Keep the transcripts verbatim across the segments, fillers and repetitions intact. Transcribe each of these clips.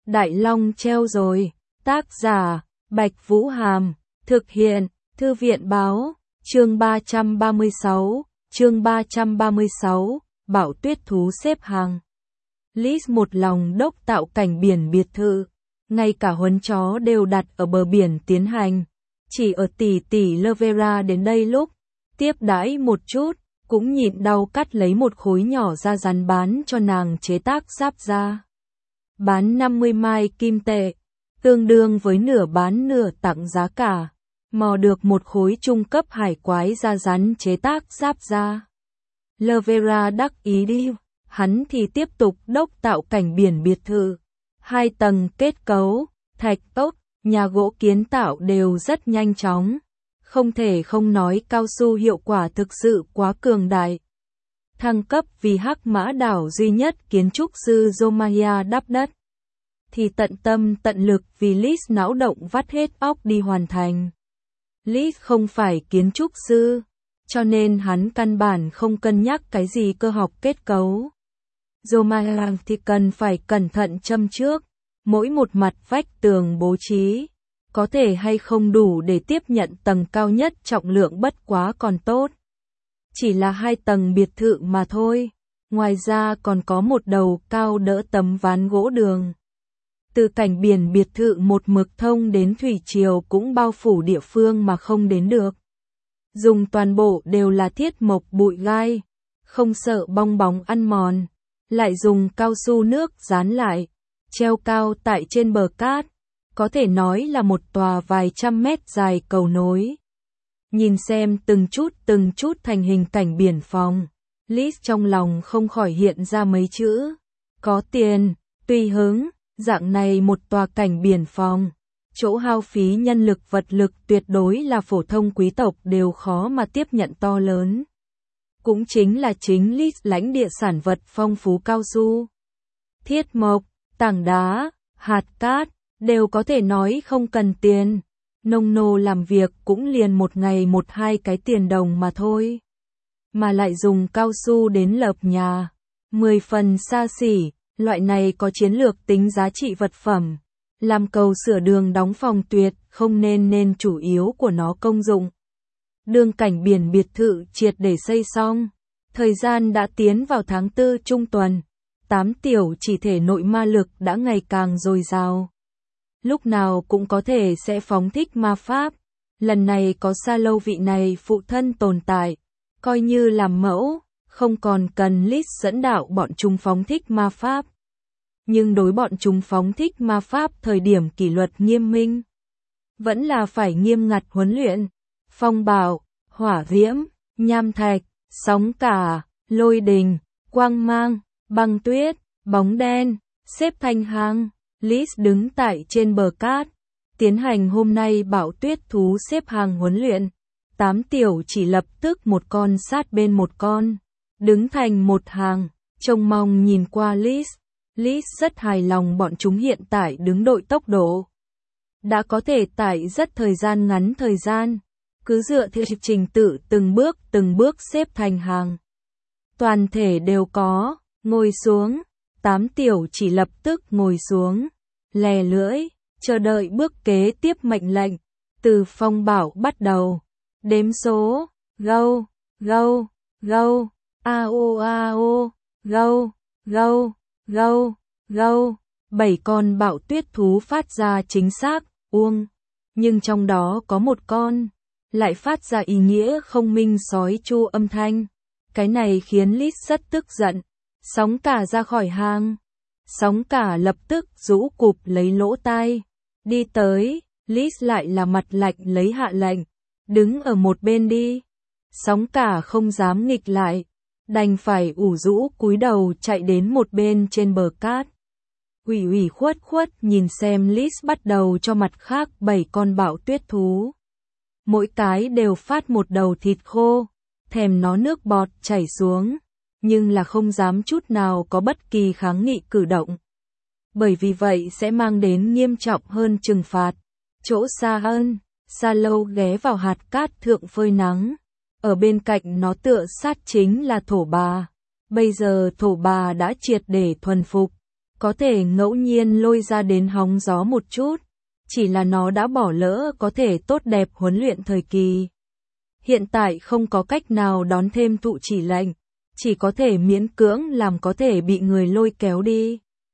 Đại Long treo rồi. Tác giả, Bạch Vũ Hàm. Thực hiện, Thư viện Báo. Chương ba trăm ba mươi sáu. Chương ba trăm ba mươi sáu. Bảo tuyết thú xếp hàng. Liz một lòng đốc tạo cảnh biển biệt thự. Ngay cả huấn chó đều đặt ở bờ biển tiến hành. Chỉ ở tỷ tỷ Lovera đến đây lúc tiếp đãi một chút, cũng nhịn đau cắt lấy một khối nhỏ da rắn bán cho nàng chế tác giáp da. Bán năm mươi mai kim tệ, tương đương với nửa bán nửa tặng giá cả. Mò được một khối trung cấp hải quái da rắn chế tác giáp da. Lovera đắc ý đi, hắn thì tiếp tục đốc tạo cảnh biển biệt thự. Hai tầng kết cấu, thạch ốc, nhà gỗ kiến tạo đều rất nhanh chóng. Không thể không nói cao su hiệu quả thực sự quá cường đại. Thăng cấp vì Hắc Mã đảo duy nhất kiến trúc sư Zomaya đắp đất. Thì tận tâm tận lực vì Liz não động vắt hết óc đi hoàn thành. Liz không phải kiến trúc sư, cho nên hắn căn bản không cân nhắc cái gì cơ học kết cấu. Zomaya thì cần phải cẩn thận châm trước, mỗi một mặt vách tường bố trí. Có thể hay không đủ để tiếp nhận tầng cao nhất trọng lượng bất quá còn tốt. Chỉ là hai tầng biệt thự mà thôi. Ngoài ra còn có một đầu cao đỡ tấm ván gỗ đường. Từ cảnh biển biệt thự một mực thông đến thủy triều cũng bao phủ địa phương mà không đến được. Dùng toàn bộ đều là thiết mộc bụi gai, không sợ bong bóng ăn mòn. Lại dùng cao su nước dán lại, treo cao tại trên bờ cát. Có thể nói là một tòa vài trăm mét dài cầu nối. Nhìn xem từng chút từng chút thành hình cảnh biển phòng, Liz trong lòng không khỏi hiện ra mấy chữ. Có tiền, tùy hứng, dạng này một tòa cảnh biển phòng. Chỗ hao phí nhân lực vật lực tuyệt đối là phổ thông quý tộc đều khó mà tiếp nhận to lớn. Cũng chính là chính Liz lãnh địa sản vật phong phú cao su, thiết mộc, tảng đá, hạt cát. Đều có thể nói không cần tiền. Nông nô làm việc cũng liền một ngày một hai cái tiền đồng mà thôi. Mà lại dùng cao su đến lợp nhà. Mười phần xa xỉ, loại này có chiến lược tính giá trị vật phẩm. Làm cầu sửa đường đóng phòng tuyệt, không nên nên chủ yếu của nó công dụng. Đường cảnh biển biệt thự triệt để xây xong. Thời gian đã tiến vào tháng tư trung tuần. Tám tiểu chỉ thể nội ma lực đã ngày càng dồi dào. Lúc nào cũng có thể sẽ phóng thích ma pháp. Lần này có Sa Lâu vị này phụ thân tồn tại, coi như làm mẫu, không còn cần Liz dẫn đạo bọn chúng phóng thích ma pháp. Nhưng đối bọn chúng phóng thích ma pháp thời điểm kỷ luật nghiêm minh, vẫn là phải nghiêm ngặt huấn luyện. Phong bạo, hỏa diễm, nham thạch, sóng cả, lôi đình, quang mang, băng tuyết, bóng đen, xếp thành hàng. Liz đứng tại trên bờ cát, tiến hành hôm nay bảo tuyết thú xếp hàng huấn luyện. Tám tiểu chỉ lập tức một con sát bên một con, đứng thành một hàng, trông mong nhìn qua Liz. Liz rất hài lòng bọn chúng hiện tại đứng đội tốc độ. Đã có thể tại rất thời gian ngắn thời gian, cứ dựa theo trình tự từng bước từng bước xếp thành hàng. Toàn thể đều có, ngồi xuống. Tám tiểu chỉ lập tức ngồi xuống, lè lưỡi, chờ đợi bước kế tiếp mệnh lệnh. Từ phong bảo bắt đầu, đếm số, go, go, go, ao ao, go, go, go, go. Bảy con bạo tuyết thú phát ra chính xác, uông. Nhưng trong đó có một con, lại phát ra ý nghĩa không minh sói chu âm thanh. Cái này khiến Liz rất tức giận. Sóng cả ra khỏi hang. Sóng cả lập tức rũ cụp lấy lỗ tai. Đi tới, Liz lại là mặt lạnh lấy hạ lệnh. Đứng ở một bên đi. Sóng cả không dám nghịch lại. Đành phải ủ rũ cúi đầu chạy đến một bên trên bờ cát. Ủy ủy khuất khuất nhìn xem Liz bắt đầu cho mặt khác bảy con bạo tuyết thú. Mỗi cái đều phát một đầu thịt khô. Thèm nó nước bọt chảy xuống. Nhưng là không dám chút nào có bất kỳ kháng nghị cử động. Bởi vì vậy sẽ mang đến nghiêm trọng hơn trừng phạt. Chỗ xa hơn, Sa Lâu ghé vào hạt cát thượng phơi nắng. Ở bên cạnh nó tựa sát chính là thổ bà. Bây giờ thổ bà đã triệt để thuần phục. có thể ngẫu nhiên lôi ra đến hóng gió một chút, chỉ là nó đã bỏ lỡ có thể tốt đẹp huấn luyện thời kỳ. Hiện tại không có cách nào đón thêm thụ chỉ lệnh, chỉ có thể miễn cưỡng làm có thể bị người lôi kéo đi,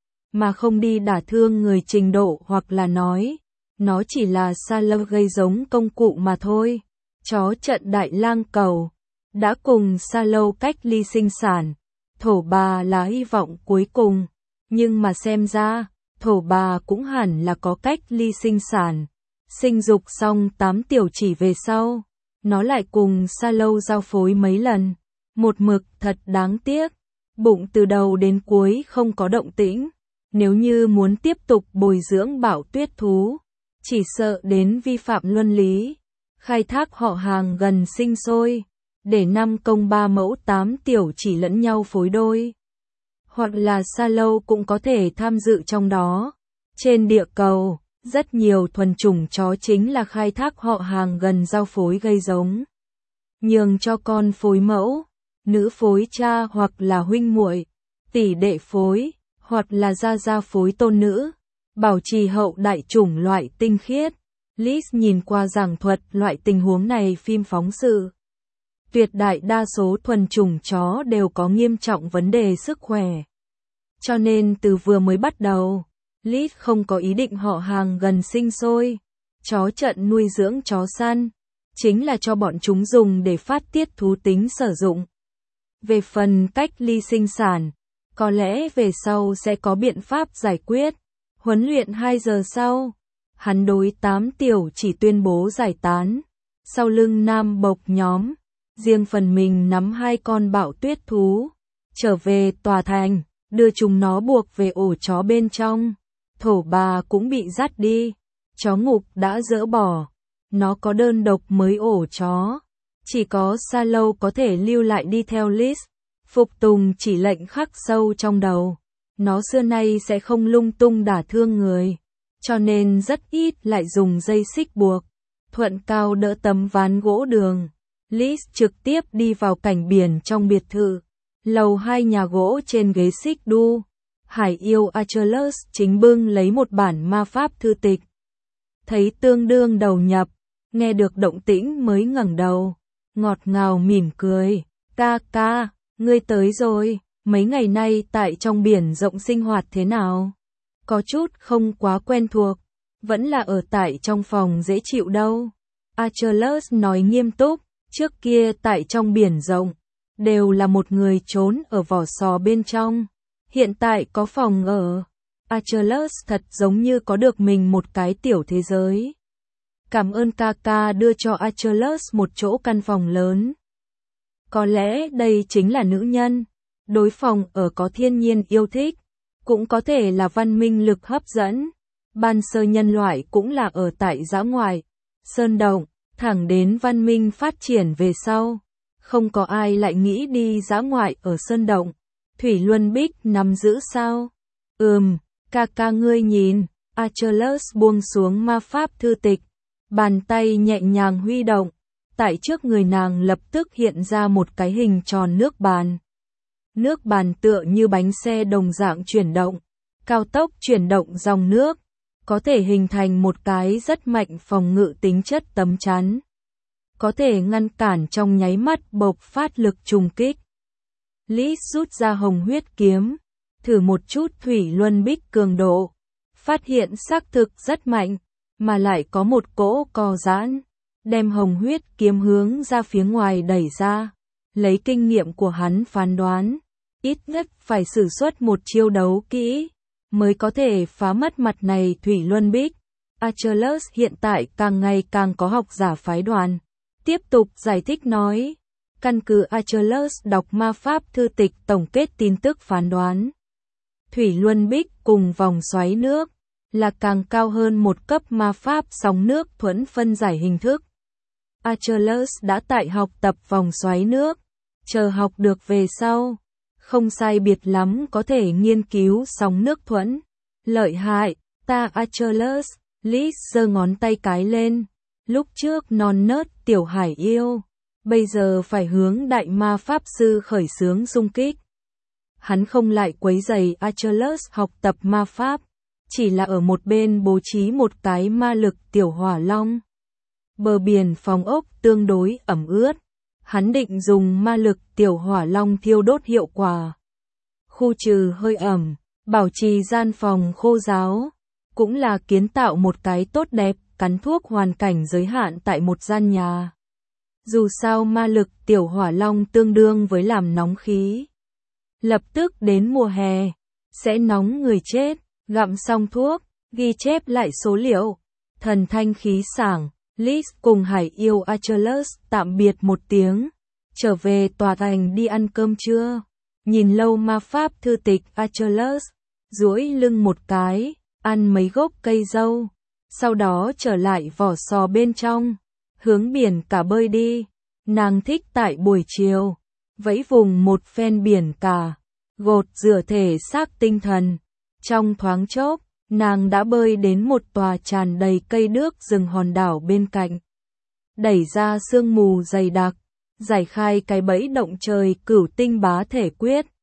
mà không đi đả thương người trình độ hoặc là nói, nó chỉ là sa lâu gây giống công cụ mà thôi. Chó trận Đại Lang Cầu đã cùng sa lâu cách ly sinh sản, thổ bà là hy vọng cuối cùng, nhưng mà xem ra, thổ bà cũng hẳn là có cách ly sinh sản. Sinh dục xong tám tiểu chỉ về sau, nó lại cùng sa lâu giao phối mấy lần, một mực thật đáng tiếc, bụng từ đầu đến cuối không có động tĩnh, nếu như muốn tiếp tục bồi dưỡng Bảo Tuyết thú, chỉ sợ đến vi phạm luân lý, khai thác họ hàng gần sinh sôi, để năm công ba mẫu tám tiểu chỉ lẫn nhau phối đôi. Hoặc là sa lâu cũng có thể tham dự trong đó. Trên địa cầu, rất nhiều thuần chủng chó chính là khai thác họ hàng gần giao phối gây giống. Nhường cho con phối mẫu, nữ phối cha hoặc là huynh muội, tỷ đệ phối, hoặc là gia gia phối tôn nữ, bảo trì hậu đại chủng loại tinh khiết. Liz nhìn qua giảng thuật loại tình huống này phim phóng sự. Tuyệt đại đa số thuần chủng chó đều có nghiêm trọng vấn đề sức khỏe. Cho nên từ vừa mới bắt đầu, Liz không có ý định họ hàng gần sinh sôi. Chó trận nuôi dưỡng chó săn, chính là cho bọn chúng dùng để phát tiết thú tính sử dụng. Về phần cách ly sinh sản, có lẽ về sau sẽ có biện pháp giải quyết. Huấn luyện hai giờ sau, hắn đối tám tiểu chỉ tuyên bố giải tán. Sau lưng nam bộc nhóm, riêng phần mình nắm hai con Bảo Tuyết thú, trở về tòa thành, đưa chúng nó buộc về ổ chó bên trong. Thổ bà cũng bị dắt đi, chó ngục đã dỡ bỏ, nó có đơn độc mới ổ chó. Chỉ có sa lâu có thể lưu lại đi theo Liz, phục tùng chỉ lệnh khắc sâu trong đầu. Nó xưa nay sẽ không lung tung đả thương người, cho nên rất ít lại dùng dây xích buộc. Thuận cao đỡ tấm ván gỗ đường, Liz trực tiếp đi vào cảnh biển trong biệt thự. Lầu hai nhà gỗ trên ghế xích đu, hải yêu Achilles chính bưng lấy một bản ma pháp thư tịch. Thấy tương đương đầu nhập, nghe được động tĩnh mới ngẩng đầu, ngọt ngào mỉm cười. Ca ca, ngươi tới rồi, mấy ngày nay tại trong biển rộng sinh hoạt thế nào? Có chút không quá quen thuộc, vẫn là ở tại trong phòng dễ chịu đâu. Achilles nói nghiêm túc, trước kia tại trong biển rộng, đều là một người trốn ở vỏ sò bên trong. Hiện tại có phòng ở. Achilles thật giống như có được mình một cái tiểu thế giới. Cảm ơn ca ca đưa cho Achilles một chỗ căn phòng lớn. Có lẽ đây chính là nữ nhân. Đối phòng ở có thiên nhiên yêu thích, cũng có thể là văn minh lực hấp dẫn. Ban sơ nhân loại cũng là ở tại dã ngoại, sơn động, thẳng đến văn minh phát triển về sau. Không có ai lại nghĩ đi dã ngoại ở sơn động. Thủy Luân Bích nắm giữ sao? Ừm, ca ca ngươi nhìn. Achilles buông xuống ma pháp thư tịch, bàn tay nhẹ nhàng huy động. Tại trước người nàng lập tức hiện ra một cái hình tròn nước bàn. Nước bàn tựa như bánh xe đồng dạng chuyển động, cao tốc chuyển động dòng nước, có thể hình thành một cái rất mạnh phòng ngự tính chất tấm chắn. Có thể ngăn cản trong nháy mắt bộc phát lực trùng kích. Liz rút ra hồng huyết kiếm, thử một chút Thủy Luân Bích cường độ, phát hiện xác thực rất mạnh, mà lại có một cỗ co giãn, đem hồng huyết kiếm hướng ra phía ngoài đẩy ra. Lấy kinh nghiệm của hắn phán đoán, ít nhất phải sử xuất một chiêu đấu kỹ, mới có thể phá mất mặt này Thủy Luân Bích. Achilles hiện tại càng ngày càng có học giả phái đoàn. Tiếp tục giải thích nói, căn cứ Achilles đọc ma pháp thư tịch tổng kết tin tức phán đoán. Thủy Luân Bích cùng vòng xoáy nước, là càng cao hơn một cấp ma pháp sóng nước thuẫn phân giải hình thức. Achilles đã tại học tập vòng xoáy nước, chờ học được về sau, không sai biệt lắm có thể nghiên cứu sóng nước thuẫn. Lợi hại, ta Achilles, Liz giơ ngón tay cái lên, lúc trước non nớt tiểu hải yêu, bây giờ phải hướng đại ma pháp sư khởi xướng xung kích. hắn không lại quấy rầy Achilles học tập ma pháp, chỉ là ở một bên bố trí một cái ma lực tiểu hỏa long. Bờ biển phòng ốc tương đối ẩm ướt, hắn định dùng ma lực tiểu hỏa long thiêu đốt hiệu quả khu trừ hơi ẩm, bảo trì gian phòng khô ráo, cũng là kiến tạo một cái tốt đẹp, cắn thuốc hoàn cảnh giới hạn tại một gian nhà. Dù sao ma lực tiểu hỏa long tương đương với làm nóng khí. Lập tức đến mùa hè, sẽ nóng người chết, gặm xong thuốc, ghi chép lại số liệu. Thần thanh khí sảng, Liz cùng Hải yêu Achilles tạm biệt một tiếng, trở về tòa thành đi ăn cơm trưa. Nhìn lâu ma pháp thư tịch Achilles, duỗi lưng một cái, ăn mấy gốc cây dâu, sau đó trở lại vỏ sò bên trong, hướng biển cả bơi đi. Nàng thích tại buổi chiều, vẫy vùng một phen biển cả, gột rửa thể xác tinh thần. Trong thoáng chốc, nàng đã bơi đến một tòa tràn đầy cây đước rừng hòn đảo bên cạnh. Đẩy ra sương mù dày đặc, giải khai cái bẫy động trời cửu tinh bá thể quyết.